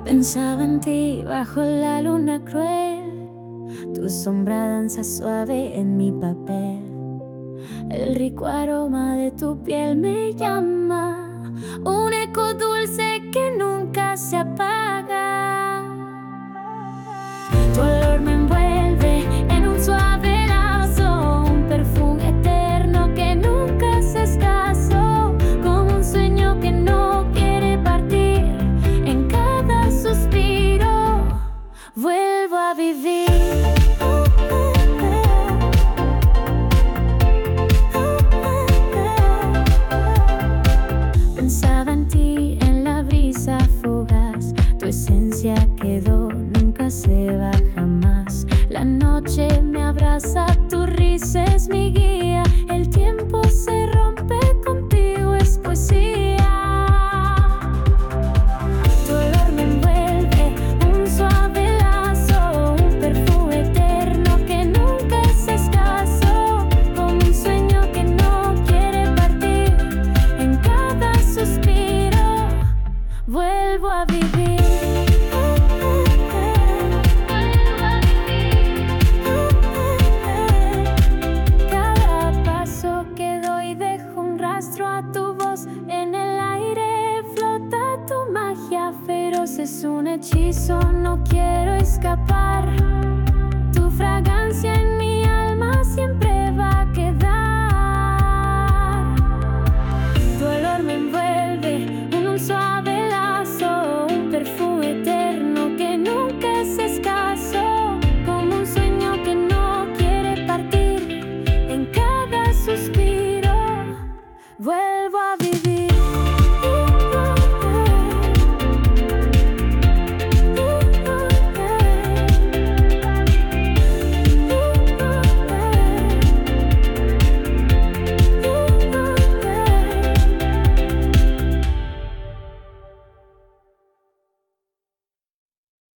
Pensaba en ti bajo la luna cruel, tu sombra danza suave en mi papel. El rico aroma de tu piel me llama, un eco dulce que nunca se apaga. Tu olor me envuelve en un suave lazo, un perfume eterno que nunca se escaso, como un sueño que no quiere partir. En cada suspiro vuelvo a vivir. Pensaba en ti en la brisa fugaz, tu esencia quedó, nunca se va jamás. La noche me abraza, tu risa es mi guía.